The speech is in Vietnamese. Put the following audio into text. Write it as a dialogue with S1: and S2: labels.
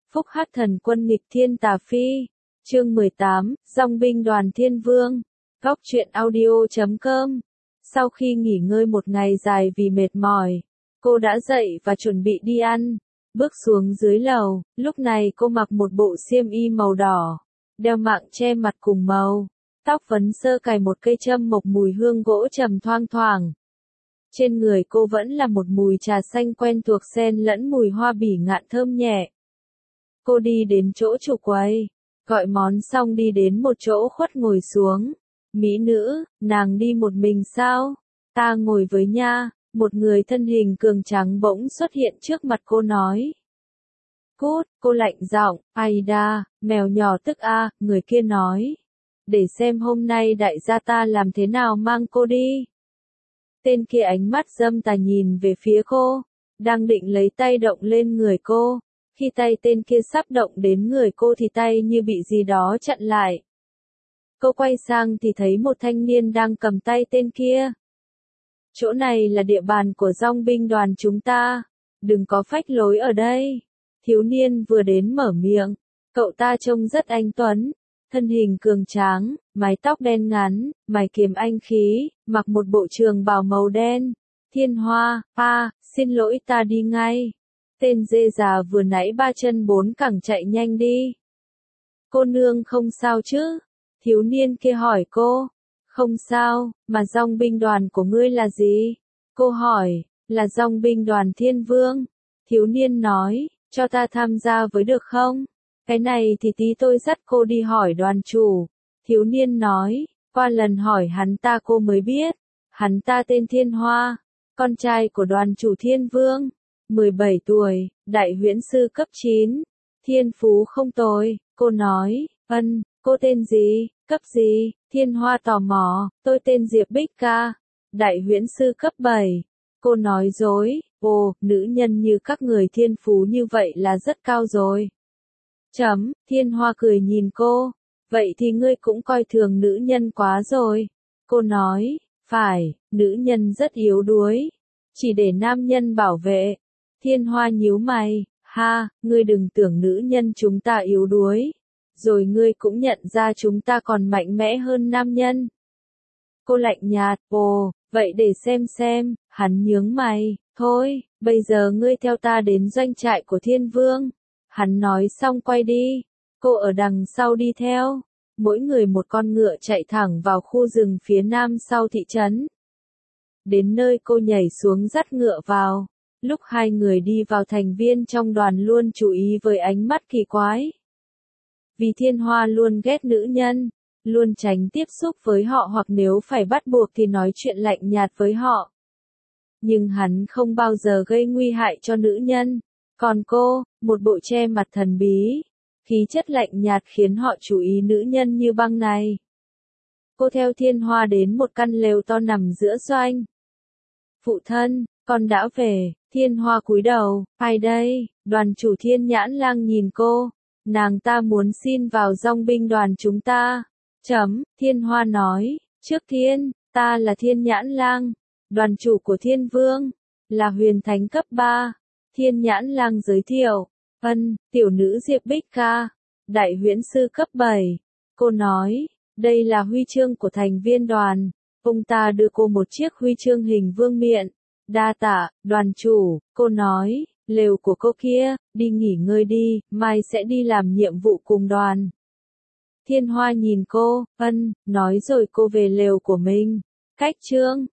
S1: Phúc hát thần quân nghịch thiên tà phi. Chương 18, Dòng binh đoàn thiên vương. Góc truyện audio.com. Sau khi nghỉ ngơi một ngày dài vì mệt mỏi, cô đã dậy và chuẩn bị đi ăn. Bước xuống dưới lầu, lúc này cô mặc một bộ xiêm y màu đỏ, đeo mạng che mặt cùng màu, tóc vấn sơ cài một cây châm mộc mùi hương gỗ trầm thoang thoảng. Trên người cô vẫn là một mùi trà xanh quen thuộc xen lẫn mùi hoa bỉ ngạn thơm nhẹ. Cô đi đến chỗ chủ quầy, gọi món xong đi đến một chỗ khuất ngồi xuống. Mỹ nữ, nàng đi một mình sao? Ta ngồi với nha. Một người thân hình cường tráng bỗng xuất hiện trước mặt cô nói. Cút, cô lạnh giọng, Aida, mèo nhỏ tức a, người kia nói. Để xem hôm nay đại gia ta làm thế nào mang cô đi. Tên kia ánh mắt dâm tà nhìn về phía cô, đang định lấy tay động lên người cô. Khi tay tên kia sắp động đến người cô thì tay như bị gì đó chặn lại. Cô quay sang thì thấy một thanh niên đang cầm tay tên kia. Chỗ này là địa bàn của dòng binh đoàn chúng ta, đừng có phách lối ở đây. Thiếu niên vừa đến mở miệng, cậu ta trông rất anh tuấn, thân hình cường tráng, mái tóc đen ngắn, mày kiếm anh khí, mặc một bộ trường bào màu đen. Thiên Hoa, xin lỗi ta đi ngay. Tên dê già vừa nãy ba chân bốn cẳng chạy nhanh đi. Cô nương không sao chứ? Thiếu niên kia hỏi cô. Không sao, mà dòng binh đoàn của ngươi là gì? Cô hỏi, là dòng binh đoàn thiên vương. Thiếu niên nói, cho ta tham gia với được không? Cái này thì tí tôi dắt cô đi hỏi đoàn chủ. Thiếu niên nói, qua lần hỏi hắn ta cô mới biết. Hắn ta tên Thiên Hoa, con trai của đoàn chủ thiên vương. 17 tuổi, đại huyễn sư cấp 9. Thiên phú không tồi, cô nói, cô tên gì, cấp gì? Thiên Hoa tò mò, tôi tên Diệp Bích Ca, đại huyễn sư cấp 7. Cô nói dối, nữ nhân như các người thiên phú như vậy là rất cao rồi. Thiên Hoa cười nhìn cô, vậy thì ngươi cũng coi thường nữ nhân quá rồi. Cô nói, phải, nữ nhân rất yếu đuối, chỉ để nam nhân bảo vệ. Thiên Hoa nhíu mày, ngươi đừng tưởng nữ nhân chúng ta yếu đuối. Rồi ngươi cũng nhận ra chúng ta còn mạnh mẽ hơn nam nhân. Cô lạnh nhạt, vậy để xem, hắn nhướng mày, thôi, bây giờ ngươi theo ta đến doanh trại của thiên vương. Hắn nói xong quay đi, cô ở đằng sau đi theo. Mỗi người một con ngựa chạy thẳng vào khu rừng phía nam sau thị trấn. Đến nơi cô nhảy xuống dắt ngựa vào. Lúc hai người đi vào thành viên trong đoàn luôn chú ý với ánh mắt kỳ quái. Vì Thiên Hoa luôn ghét nữ nhân, luôn tránh tiếp xúc với họ hoặc nếu phải bắt buộc thì nói chuyện lạnh nhạt với họ. Nhưng hắn không bao giờ gây nguy hại cho nữ nhân. Còn cô, một bộ che mặt thần bí, khí chất lạnh nhạt khiến họ chú ý nữ nhân như băng này. Cô theo Thiên Hoa đến một căn lều to nằm giữa doanh. Phụ thân, con đã về. Thiên Hoa cúi đầu, ai đây? Đoàn chủ Thiên Nhãn Lang nhìn cô. Nàng ta muốn xin vào dòng binh đoàn chúng ta. Thiên Hoa nói, trước tiên, ta là Thiên Nhãn Lang, đoàn chủ của Thiên Vương, là huyền thánh cấp 3. Thiên Nhãn Lang giới thiệu, tiểu nữ Diệp Bích Ca, đại huyễn sư cấp 7. Cô nói, đây là huy chương của thành viên đoàn. Ông ta đưa cô một chiếc huy chương hình vương miện. Đa tạ, đoàn chủ, cô nói, lều của cô kia, đi nghỉ ngơi đi, mai sẽ đi làm nhiệm vụ cùng đoàn. Thiên Hoa nhìn cô, nói rồi cô về lều của mình. Cách chương